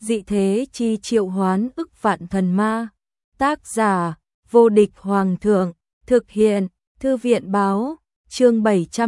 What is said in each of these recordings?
dị thế chi triệu hoán ức vạn thần ma. Tác giả, vô địch hoàng thượng, thực hiện, thư viện báo, chương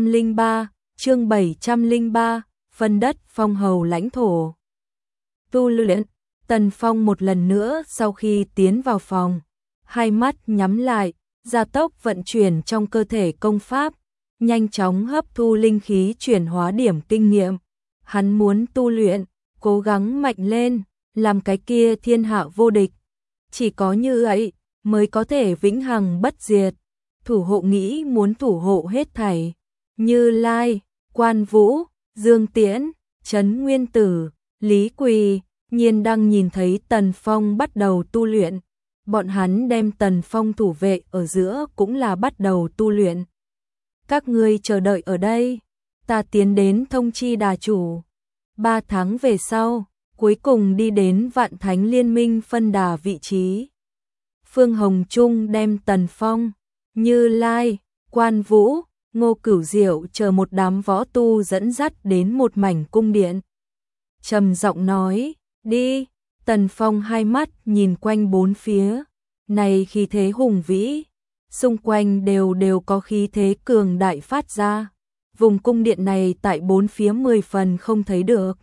703, phân đất phong hầu lãnh thổ. Tu luyện, Tần Phong một lần nữa sau khi tiến vào phòng, hai mắt nhắm lại, gia tốc vận chuyển trong cơ thể công pháp, nhanh chóng hấp thu linh khí chuyển hóa điểm kinh nghiệm. Hắn muốn tu luyện, cố gắng mạnh lên, làm cái kia thiên hạ vô địch. Chỉ có như vậy mới có thể vĩnh hằng bất diệt. Thủ hộ nghĩ muốn thủ hộ hết thảy. Như Lai, Quan Vũ, Dương Tiễn, Trấn Nguyên Tử, Lý Quỳ, Nhiên Đăng nhìn thấy Tần Phong bắt đầu tu luyện. Bọn hắn đem Tần Phong thủ vệ ở giữa cũng là bắt đầu tu luyện. Các ngươi chờ đợi ở đây, ta tiến đến thông chi đà chủ. 3 tháng về sau, cuối cùng đi đến Vạn Thánh Liên Minh phân đà vị trí. Phương Hồng Trung đem Tần Phong, Như Lai, Quan Vũ, Ngô Cửu Diệu chờ một đám võ tu dẫn dắt đến một mảnh cung điện. Trầm giọng nói, đi. Tần Phong hai mắt nhìn quanh bốn phía, này khí thế hùng vĩ, xung quanh đều có khí thế cường đại phát ra. Vùng cung điện này tại bốn phía 10 phần không thấy được.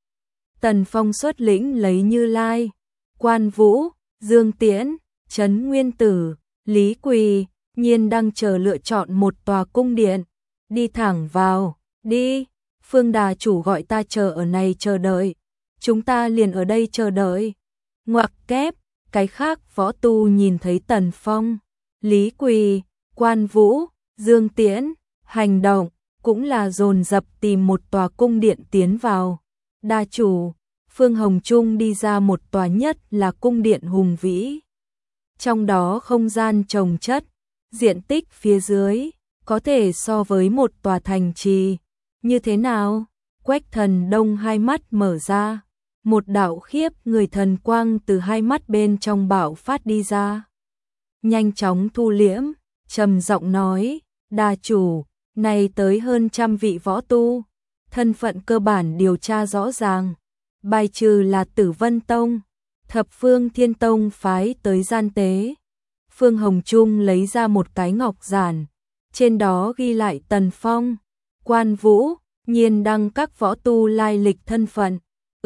Tần Phong xuất lĩnh lấy Như Lai, Quan Vũ, Dương Tiễn, Trấn Nguyên Tử, Lý Quỳ, Nhiên Đăng chờ lựa chọn một tòa cung điện, đi thẳng vào, đi. Phương đà chủ gọi ta chờ ở này chờ đợi, chúng ta liền ở đây chờ đợi. Ngoặc kép, cái khác võ tu nhìn thấy Tần Phong, Lý Quỳ, Quan Vũ, Dương Tiễn, hành động, cũng là dồn dập tìm một tòa cung điện tiến vào. Đa chủ, Phương Hồng Trung đi ra một tòa nhất là cung điện hùng vĩ. Trong đó không gian trồng chất, diện tích phía dưới, có thể so với một tòa thành trì. Như thế nào? Quách Thần Đông hai mắt mở ra, một đạo khiếp người thần quang từ hai mắt bên trong bạo phát đi ra. Nhanh chóng thu liễm, trầm giọng nói, đa chủ, này tới hơn 100 vị võ tu, thân phận cơ bản điều tra rõ ràng, bài trừ là Tử Vân Tông, Thập Phương Thiên Tông phái tới gian tế. Phương Hồng Trung lấy ra một cái ngọc giản, trên đó ghi lại Tần Phong, Quan Vũ, Nhiên Đăng các võ tu lai lịch thân phận.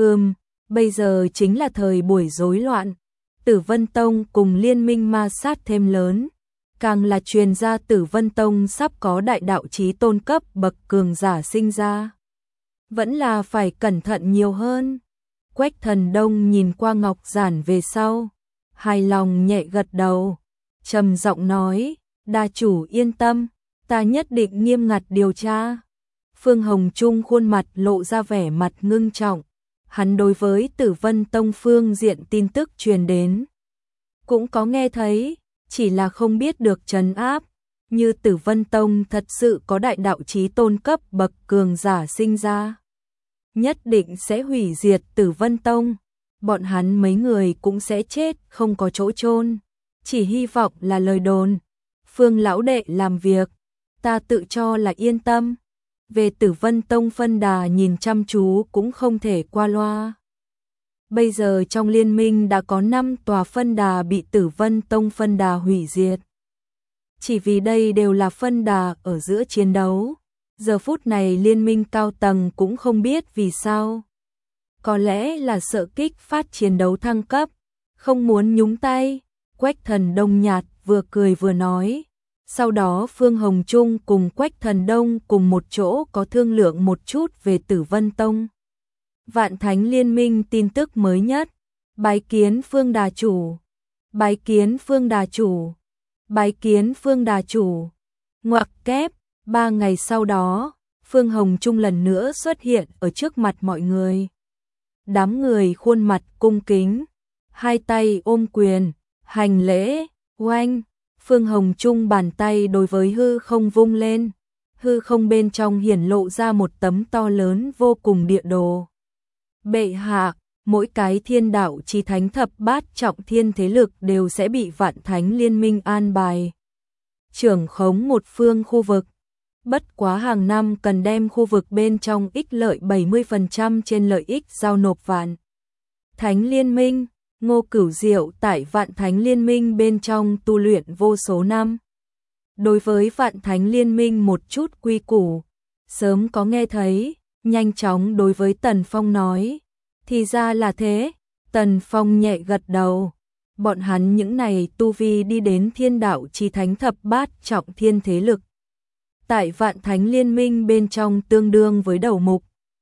Bây giờ chính là thời buổi rối loạn, Tử Vân Tông cùng liên minh ma sát thêm lớn, càng là truyền ra Tử Vân Tông sắp có đại đạo chí tôn cấp bậc cường giả sinh ra. Vẫn là phải cẩn thận nhiều hơn. Quách Thần Đông nhìn qua ngọc giản về sau, hài lòng nhẹ gật đầu, trầm giọng nói, đa chủ yên tâm, ta nhất định nghiêm ngặt điều tra. Phương Hồng Trung khuôn mặt lộ ra vẻ mặt ngưng trọng, hắn đối với Tử Vân Tông phương diện tin tức truyền đến, cũng có nghe thấy, chỉ là không biết được trấn áp. Như Tử Vân Tông thật sự có đại đạo chí tôn cấp bậc cường giả sinh ra, nhất định sẽ hủy diệt Tử Vân Tông, bọn hắn mấy người cũng sẽ chết không có chỗ chôn. Chỉ hy vọng là lời đồn. Phương lão đệ làm việc, ta tự cho là yên tâm. Về Tử Vân Tông phân đà nhìn chăm chú cũng không thể qua loa. Bây giờ trong liên minh đã có 5 tòa phân đà bị Tử Vân Tông phân đà hủy diệt. Chỉ vì đây đều là phân đà ở giữa chiến đấu. Giờ phút này liên minh cao tầng cũng không biết vì sao. Có lẽ là sợ kích phát chiến đấu thăng cấp, không muốn nhúng tay. Quách Thần Đông nhạt vừa cười vừa nói. Sau đó Phương Hồng Trung cùng Quách Thần Đông cùng một chỗ có thương lượng một chút về Tử Vân Tông. Vạn Thánh Liên Minh tin tức mới nhất. Bái kiến Phương đà chủ. Bái kiến Phương đà chủ. Bái kiến Phương đà chủ. Ngoặc kép, 3 ngày sau đó, Phương Hồng Trung lần nữa xuất hiện ở trước mặt mọi người. Đám người khuôn mặt cung kính, hai tay ôm quyền, hành lễ, oanh. Phương Hồng Trung bàn tay đối với hư không vung lên, hư không bên trong hiển lộ ra một tấm to lớn vô cùng địa đồ. Bệ hạ, mỗi cái thiên đạo chí thánh thập bát trọng thiên thế lực đều sẽ bị Vạn Thánh Liên Minh an bài trưởng khống một phương khu vực. Bất quá hàng năm cần đem khu vực bên trong ích lợi 70% trên lợi ích giao nộp Vạn Thánh Liên Minh. Ngô Cửu Diệu tại Vạn Thánh Liên Minh bên trong tu luyện vô số năm. Đối với Vạn Thánh Liên Minh một chút quy củ, sớm có nghe thấy, nhanh chóng đối với Tần Phong nói. Thì ra là thế, Tần Phong nhẹ gật đầu. Bọn hắn những này tu vi đi đến Thiên Đạo Chí Thánh thập bát trọng thiên thế lực. Tại Vạn Thánh Liên Minh bên trong tương đương với đầu mục.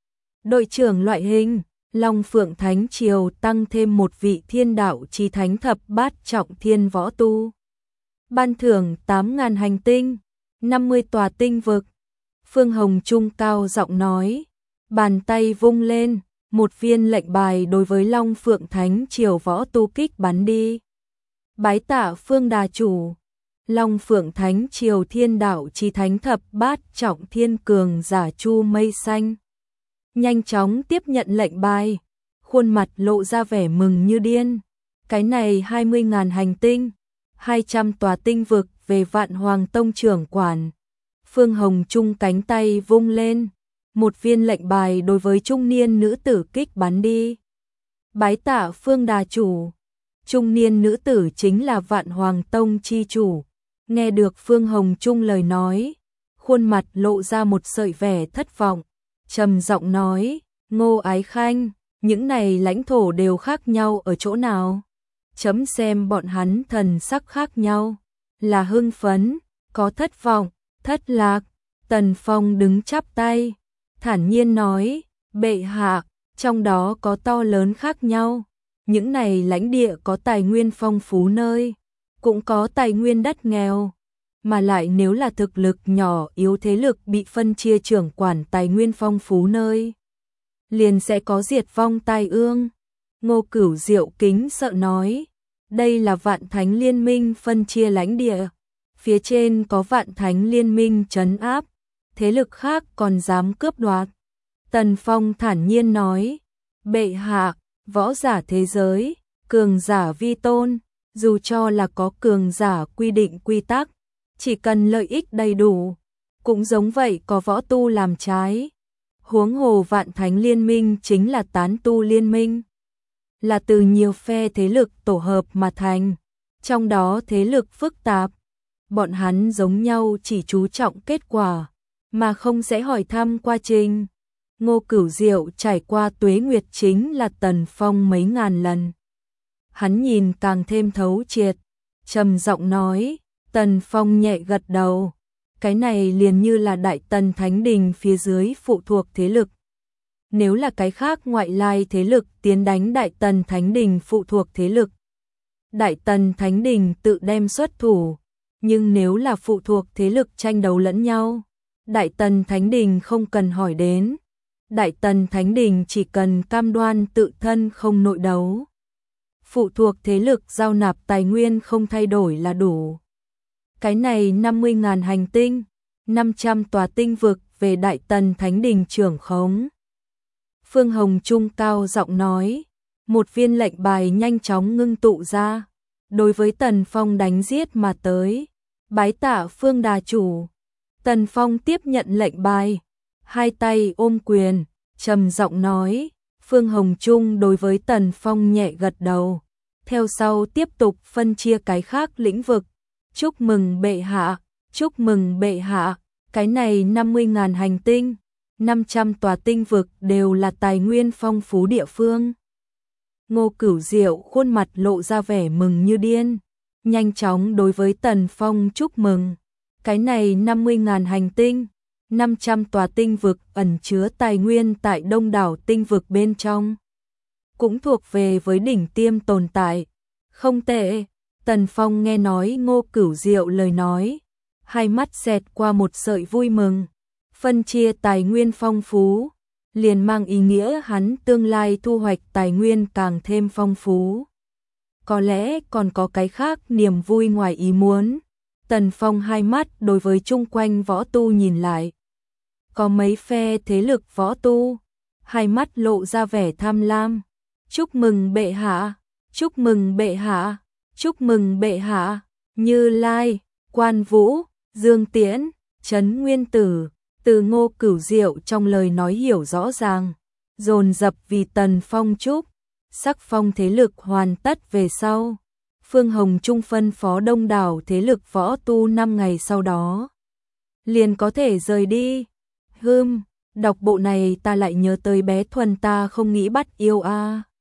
Đội trưởng loại hình, Long Phượng Thánh Triều tăng thêm một vị Thiên Đạo Chí Thánh thập bát trọng thiên võ tu. Ban thưởng 8.000 hành tinh, 50 tòa tinh vực. Phương Hồng Trung cao giọng nói, bàn tay vung lên, một viên lệnh bài đối với Long Phượng Thánh Triều võ tu kích bắn đi. Bái tạ Phương Đà chủ. Long Phượng Thánh Triều Thiên Đạo Chí Thánh thập bát trọng thiên cường giả Chu Mây Xanh nhanh chóng tiếp nhận lệnh bài, khuôn mặt lộ ra vẻ mừng như điên. Cái này 20.000 hành tinh, 200 tòa tinh vực về Vạn Hoàng Tông trưởng quản. Phương Hồng Trung cánh tay vung lên, một viên lệnh bài đối với trung niên nữ tử kích bắn đi. Bái tạ Phương Đà chủ. Trung niên nữ tử chính là Vạn Hoàng Tông chi chủ. Nghe được Phương Hồng Trung lời nói, khuôn mặt lộ ra một sợi vẻ thất vọng, trầm giọng nói, Ngô Ái Khanh, những này lãnh thổ đều khác nhau ở chỗ nào? Chấm xem bọn hắn thần sắc khác nhau, là hưng phấn, có thất vọng, thất lạc. Tần Phong đứng chắp tay, thản nhiên nói, bệ hạ, trong đó có to lớn khác nhau. Những này lãnh địa có tài nguyên phong phú nơi, cũng có tài nguyên đất nghèo, mà lại nếu là thực lực nhỏ yếu thế lực bị phân chia trưởng quản tài nguyên phong phú nơi, liền sẽ có diệt vong tai ương. Ngô Cửu Diệu kính sợ nói, đây là Vạn Thánh Liên Minh phân chia lãnh địa, phía trên có Vạn Thánh Liên Minh trấn áp, thế lực khác còn dám cướp đoạt. Tần Phong thản nhiên nói, bệ hạ, võ giả thế giới, cường giả vi tôn, dù cho là có cường giả quy định quy tắc, chỉ cần lợi ích đầy đủ, cũng giống vậy có võ tu làm trái. Huống hồ Vạn Thánh Liên Minh chính là tán tu liên minh, là từ nhiều phe thế lực tổ hợp mà thành, trong đó thế lực phức tạp. Bọn hắn giống nhau chỉ chú trọng kết quả, mà không sẽ hỏi thăm quá trình. Ngô Cửu Diệu trải qua tuế nguyệt chính là Tần Phong mấy ngàn lần. Hắn nhìn càng thêm thấu triệt, trầm giọng nói, Tần Phong nhẹ gật đầu, cái này liền như là Đại Tần Thánh Đình phía dưới phụ thuộc thế lực. Nếu là cái khác ngoại lai thế lực tiến đánh Đại Tần Thánh Đình phụ thuộc thế lực, Đại Tần Thánh Đình tự đem xuất thủ, nhưng nếu là phụ thuộc thế lực tranh đấu lẫn nhau, Đại Tần Thánh Đình không cần hỏi đến. Đại Tần Thánh Đình chỉ cần cam đoan tự thân không nội đấu. Phụ thuộc thế lực giao nạp tài nguyên không thay đổi là đủ. Cái này 50.000 hành tinh, 500 tòa tinh vực về Đại Tần Thánh Đình trưởng khống. Phương Hồng Trung cao giọng nói, một viên lệnh bài nhanh chóng ngưng tụ ra, đối với Tần Phong đánh giết mà tới. Bái tạ Phương Đà chủ. Tần Phong tiếp nhận lệnh bài, hai tay ôm quyền, trầm giọng nói, Phương Hồng Trung đối với Tần Phong nhẹ gật đầu, theo sau tiếp tục phân chia cái khác lĩnh vực. Chúc mừng bệ hạ, chúc mừng bệ hạ, cái này 50.000 hành tinh, 500 tòa tinh vực đều là tài nguyên phong phú địa phương. Ngô Cửu Diệu khuôn mặt lộ ra vẻ mừng như điên, nhanh chóng đối với Tần Phong chúc mừng. Cái này 50.000 hành tinh, 500 tòa tinh vực ẩn chứa tài nguyên tại đông đảo tinh vực bên trong, cũng thuộc về với đỉnh tiêm tồn tại. Không tệ. Tần Phong nghe nói Ngô Cửu Diệu lời nói, hai mắt xẹt qua một sợi vui mừng. Phân chia tài nguyên phong phú, liền mang ý nghĩa hắn tương lai thu hoạch tài nguyên càng thêm phong phú. Có lẽ còn có cái khác niềm vui ngoài ý muốn. Tần Phong hai mắt đối với chung quanh võ tu nhìn lại. Có mấy phe thế lực võ tu, hai mắt lộ ra vẻ tham lam. Chúc mừng bệ hạ, chúc mừng bệ hạ, chúc mừng bệ hạ. Như Lai, Quan Vũ, Dương Tiễn, Trấn Nguyên Tử, từ Ngô Cửu Diệu trong lời nói hiểu rõ ràng, dồn dập vì Tần Phong chúc. sắc phong thế lực hoàn tất về sau, Phương Hồng Trung phân phó đông đảo thế lực võ tu 5 ngày sau đó liền có thể rời đi. Đọc bộ này ta lại nhớ tới bé Thuần ta không nghĩ bắt yêu a.